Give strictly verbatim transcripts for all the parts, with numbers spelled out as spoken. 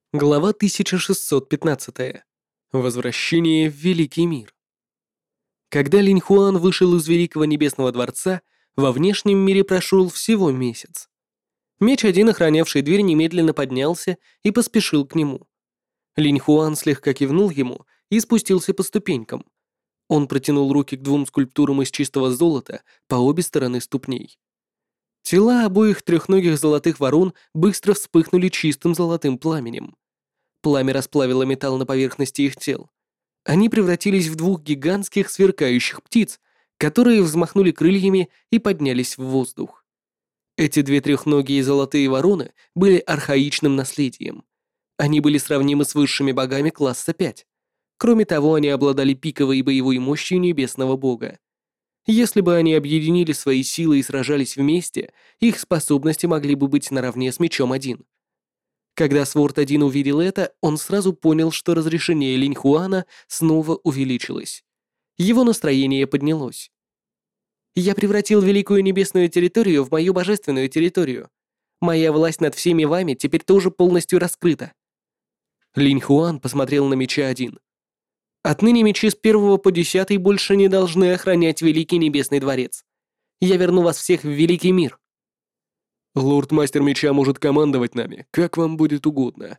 Глава тысяча шестьсот пятнадцать. Возвращение в Великий мир. Когда Линь Хуан вышел из Великого Небесного Дворца, во внешнем мире прошел всего месяц. Меч один, охранявший дверь, немедленно поднялся и поспешил к нему. Линь Хуан слегка кивнул ему и спустился по ступенькам. Он протянул руки к двум скульптурам из чистого золота по обе стороны ступней. Тела обоих трехногих золотых ворон быстро вспыхнули чистым золотым пламенем. Пламя расплавило металл на поверхности их тел. Они превратились в двух гигантских сверкающих птиц, которые взмахнули крыльями и поднялись в воздух. Эти две трехногие золотые вороны были архаичным наследием. Они были сравнимы с высшими богами класса пять. Кроме того, они обладали пиковой боевой мощью небесного бога. Если бы они объединили свои силы и сражались вместе, их способности могли бы быть наравне с мечом один. Когда Сворд один увидел это, он сразу понял, что разрешение Линь Хуана снова увеличилось. Его настроение поднялось. «Я превратил Великую Небесную территорию в мою божественную территорию. Моя власть над всеми вами теперь тоже полностью раскрыта». Линь Хуан посмотрел на меча один. «Отныне мечи с первого по десятый больше не должны охранять Великий Небесный Дворец. Я верну вас всех в Великий мир». «Лорд-мастер меча может командовать нами, как вам будет угодно».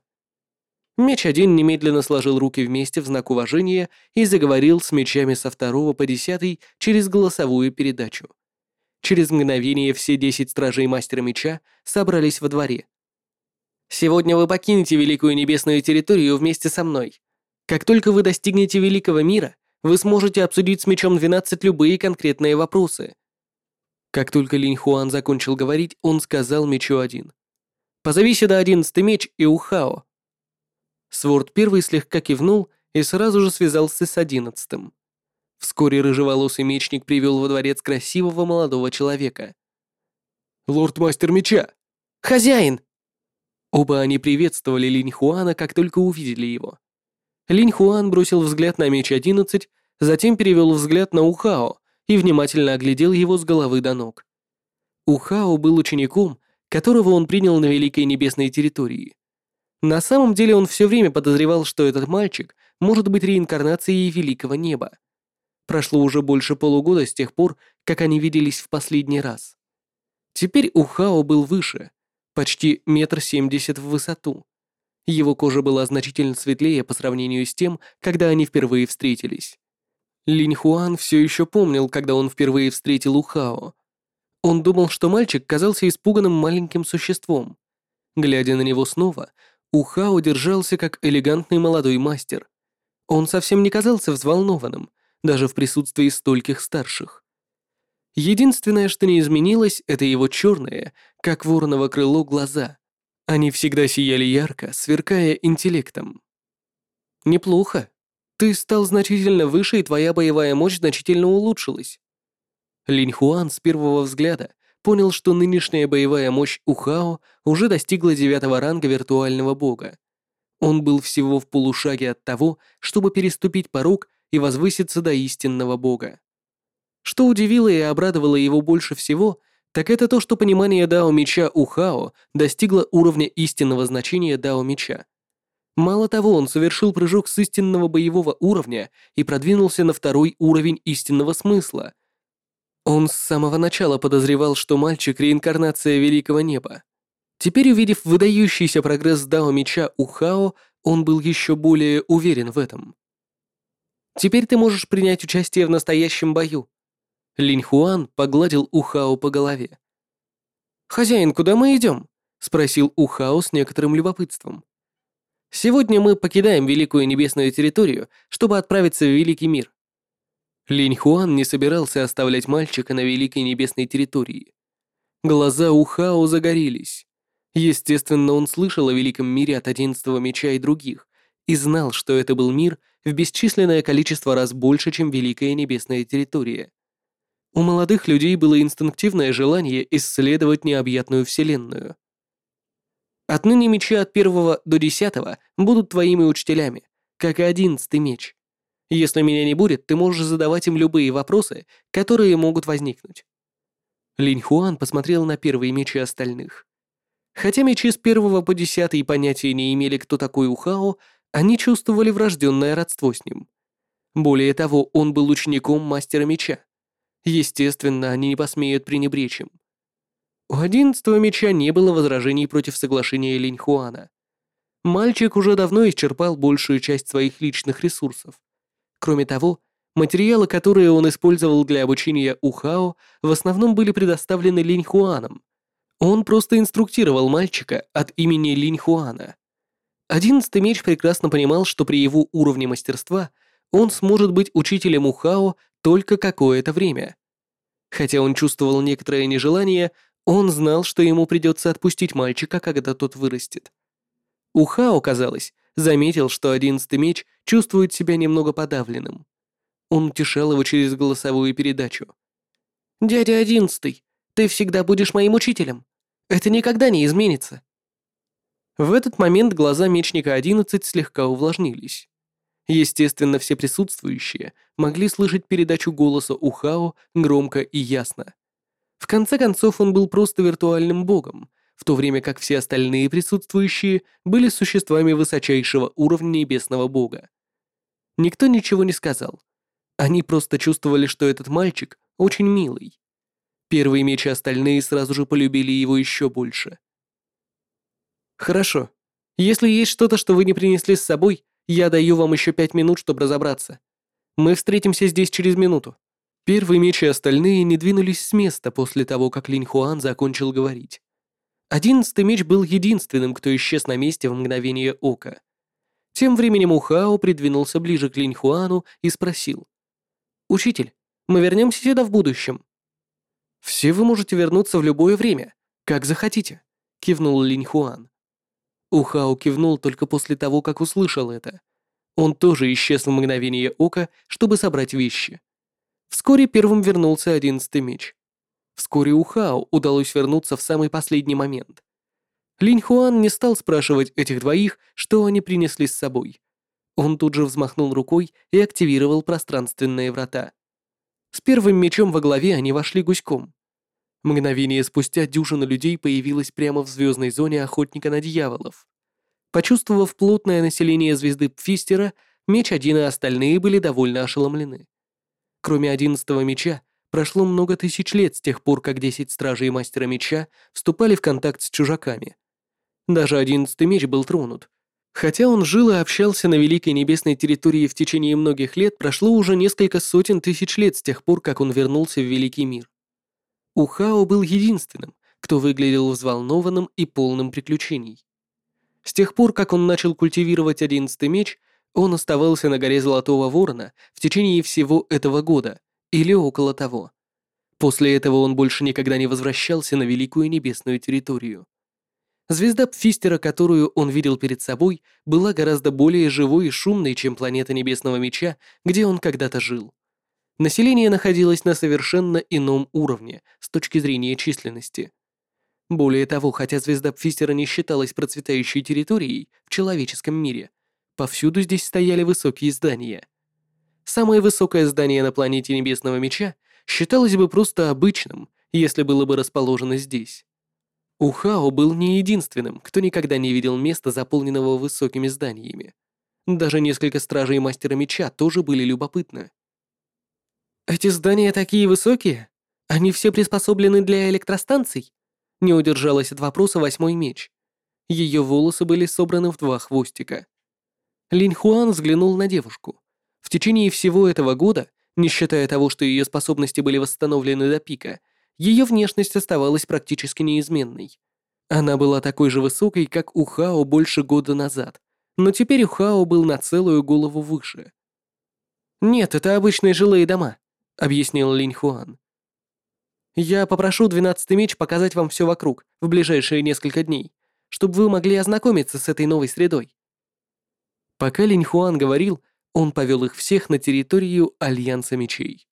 Меч один немедленно сложил руки вместе в знак уважения и заговорил с мечами со второго по десятый через голосовую передачу. Через мгновение все десять стражей мастера меча собрались во дворе. «Сегодня вы покинете Великую Небесную территорию вместе со мной. Как только вы достигнете Великого мира, вы сможете обсудить с мечом двенадцать любые конкретные вопросы». Как только Линь Хуан закончил говорить, он сказал мечу один: «Позови сюда одиннадцатый меч и Ухао». Сворд первый слегка кивнул и сразу же связался с одиннадцатым. Вскоре рыжеволосый мечник привел во дворец красивого молодого человека. «Лорд-мастер меча!» «Хозяин!» Оба они приветствовали Линь Хуана, как только увидели его. Линь Хуан бросил взгляд на меч одиннадцать, затем перевел взгляд на Ухао и внимательно оглядел его с головы до ног. Ухао был учеником, которого он принял на Великой Небесной территории. На самом деле он все время подозревал, что этот мальчик может быть реинкарнацией Великого Неба. Прошло уже больше полугода с тех пор, как они виделись в последний раз. Теперь Ухао был выше, почти метр семьдесят в высоту. Его кожа была значительно светлее по сравнению с тем, когда они впервые встретились. Линь Хуан все еще помнил, когда он впервые встретил Ухао. Он думал, что мальчик казался испуганным маленьким существом. Глядя на него снова, Ухао держался как элегантный молодой мастер. Он совсем не казался взволнованным, даже в присутствии стольких старших. Единственное, что не изменилось, это его черные, как вороново крыло, глаза. Они всегда сияли ярко, сверкая интеллектом. «Неплохо. Ты стал значительно выше, и твоя боевая мощь значительно улучшилась». Линь Хуан с первого взгляда понял, что нынешняя боевая мощь Ухао уже достигла девятого ранга виртуального бога. Он был всего в полушаге от того, чтобы переступить порог и возвыситься до истинного бога. Что удивило и обрадовало его больше всего, так это то, что понимание Дао Меча Ухао достигло уровня истинного значения Дао Меча. Мало того, он совершил прыжок с истинного боевого уровня и продвинулся на второй уровень истинного смысла. Он с самого начала подозревал, что мальчик — реинкарнация Великого Неба. Теперь, увидев выдающийся прогресс Дао Меча Ухао, он был еще более уверен в этом. «Теперь ты можешь принять участие в настоящем бою». Линь Хуан погладил Ухао по голове. «Хозяин, куда мы идем?» — спросил Ухао с некоторым любопытством. «Сегодня мы покидаем Великую Небесную территорию, чтобы отправиться в Великий мир». Линь Хуан не собирался оставлять мальчика на Великой Небесной территории. Глаза Ухао загорелись. Естественно, он слышал о Великом мире от одиннадцатого меча и других, и знал, что это был мир в бесчисленное количество раз больше, чем Великая Небесная территория. У молодых людей было инстинктивное желание исследовать необъятную вселенную. Отныне мечи от первого до десятого будут твоими учителями, как и одиннадцатый меч. Если меня не будет, ты можешь задавать им любые вопросы, которые могут возникнуть». Линь Хуан посмотрел на первые мечи остальных. Хотя мечи с первого по десятый понятия не имели, кто такой Ухао, они чувствовали врожденное родство с ним. Более того, он был учеником мастера меча. Естественно, они не посмеют пренебречь им. У одиннадцатого меча не было возражений против соглашения Линьхуана. Мальчик уже давно исчерпал большую часть своих личных ресурсов. Кроме того, материалы, которые он использовал для обучения Ухао, в основном были предоставлены Линьхуаном. Он просто инструктировал мальчика от имени Линьхуана. Одиннадцатый меч прекрасно понимал, что при его уровне мастерства он сможет быть учителем Ухао только какое-то время. Хотя он чувствовал некоторое нежелание, он знал, что ему придется отпустить мальчика, когда тот вырастет. Ухао, казалось, заметил, что одиннадцатый меч чувствует себя немного подавленным. Он утешал его через голосовую передачу. «Дядя Одиннадцатый, ты всегда будешь моим учителем. Это никогда не изменится». В этот момент глаза мечника одиннадцать слегка увлажнились. Естественно, все присутствующие могли слышать передачу голоса Ухао громко и ясно. В конце концов, он был просто виртуальным богом, в то время как все остальные присутствующие были существами высочайшего уровня небесного бога. Никто ничего не сказал. Они просто чувствовали, что этот мальчик очень милый. Первые мечи остальные сразу же полюбили его еще больше. «Хорошо. Если есть что-то, что вы не принесли с собой, я даю вам еще пять минут, чтобы разобраться. Мы встретимся здесь через минуту». Первый меч и остальные не двинулись с места после того, как Линьхуан закончил говорить. Одиннадцатый меч был единственным, кто исчез на месте в мгновение ока. Тем временем Ухао придвинулся ближе к Линьхуану и спросил. «Учитель, мы вернемся сюда в будущем?» «Все вы можете вернуться в любое время, как захотите», — кивнул Линьхуан. Ухао кивнул только после того, как услышал это. Он тоже исчез в мгновение ока, чтобы собрать вещи. Вскоре первым вернулся одиннадцатый меч. Вскоре Ухао удалось вернуться в самый последний момент. Линьхуан не стал спрашивать этих двоих, что они принесли с собой. Он тут же взмахнул рукой и активировал пространственные врата. С первым мечом во главе они вошли гуськом. Мгновение спустя дюжина людей появилась прямо в звездной зоне охотника на дьяволов. Почувствовав плотное население звезды Пфистера, меч один и остальные были довольно ошеломлены. Кроме одиннадцатого меча, прошло много тысяч лет с тех пор, как десять стражей Мастера Меча вступали в контакт с чужаками. Даже одиннадцатый меч был тронут. Хотя он жил и общался на Великой Небесной территории в течение многих лет, прошло уже несколько сотен тысяч лет с тех пор, как он вернулся в Великий мир. Ухао был единственным, кто выглядел взволнованным и полным приключений. С тех пор, как он начал культивировать одиннадцатый меч, он оставался на горе Золотого Ворона в течение всего этого года, или около того. После этого он больше никогда не возвращался на Великую Небесную территорию. Звезда Пфистера, которую он видел перед собой, была гораздо более живой и шумной, чем планета Небесного Меча, где он когда-то жил. Население находилось на совершенно ином уровне с точки зрения численности. Более того, хотя звезда Пфистера не считалась процветающей территорией в человеческом мире, повсюду здесь стояли высокие здания. Самое высокое здание на планете Небесного Меча считалось бы просто обычным, если было бы расположено здесь. Ухао был не единственным, кто никогда не видел места, заполненного высокими зданиями. Даже несколько стражей Мастера Меча тоже были любопытны. «Эти здания такие высокие? Они все приспособлены для электростанций?» Не удержалась от вопроса восьмой меч. Ее волосы были собраны в два хвостика. Линьхуан взглянул на девушку. В течение всего этого года, не считая того, что ее способности были восстановлены до пика, ее внешность оставалась практически неизменной. Она была такой же высокой, как Ухао больше года назад, но теперь Ухао был на целую голову выше. «Нет, это обычные жилые дома», — объяснил Линьхуан. «Я попрошу двенадцатый меч показать вам все вокруг в ближайшие несколько дней, чтобы вы могли ознакомиться с этой новой средой». Пока Линьхуан говорил, он повел их всех на территорию Альянса Мечей.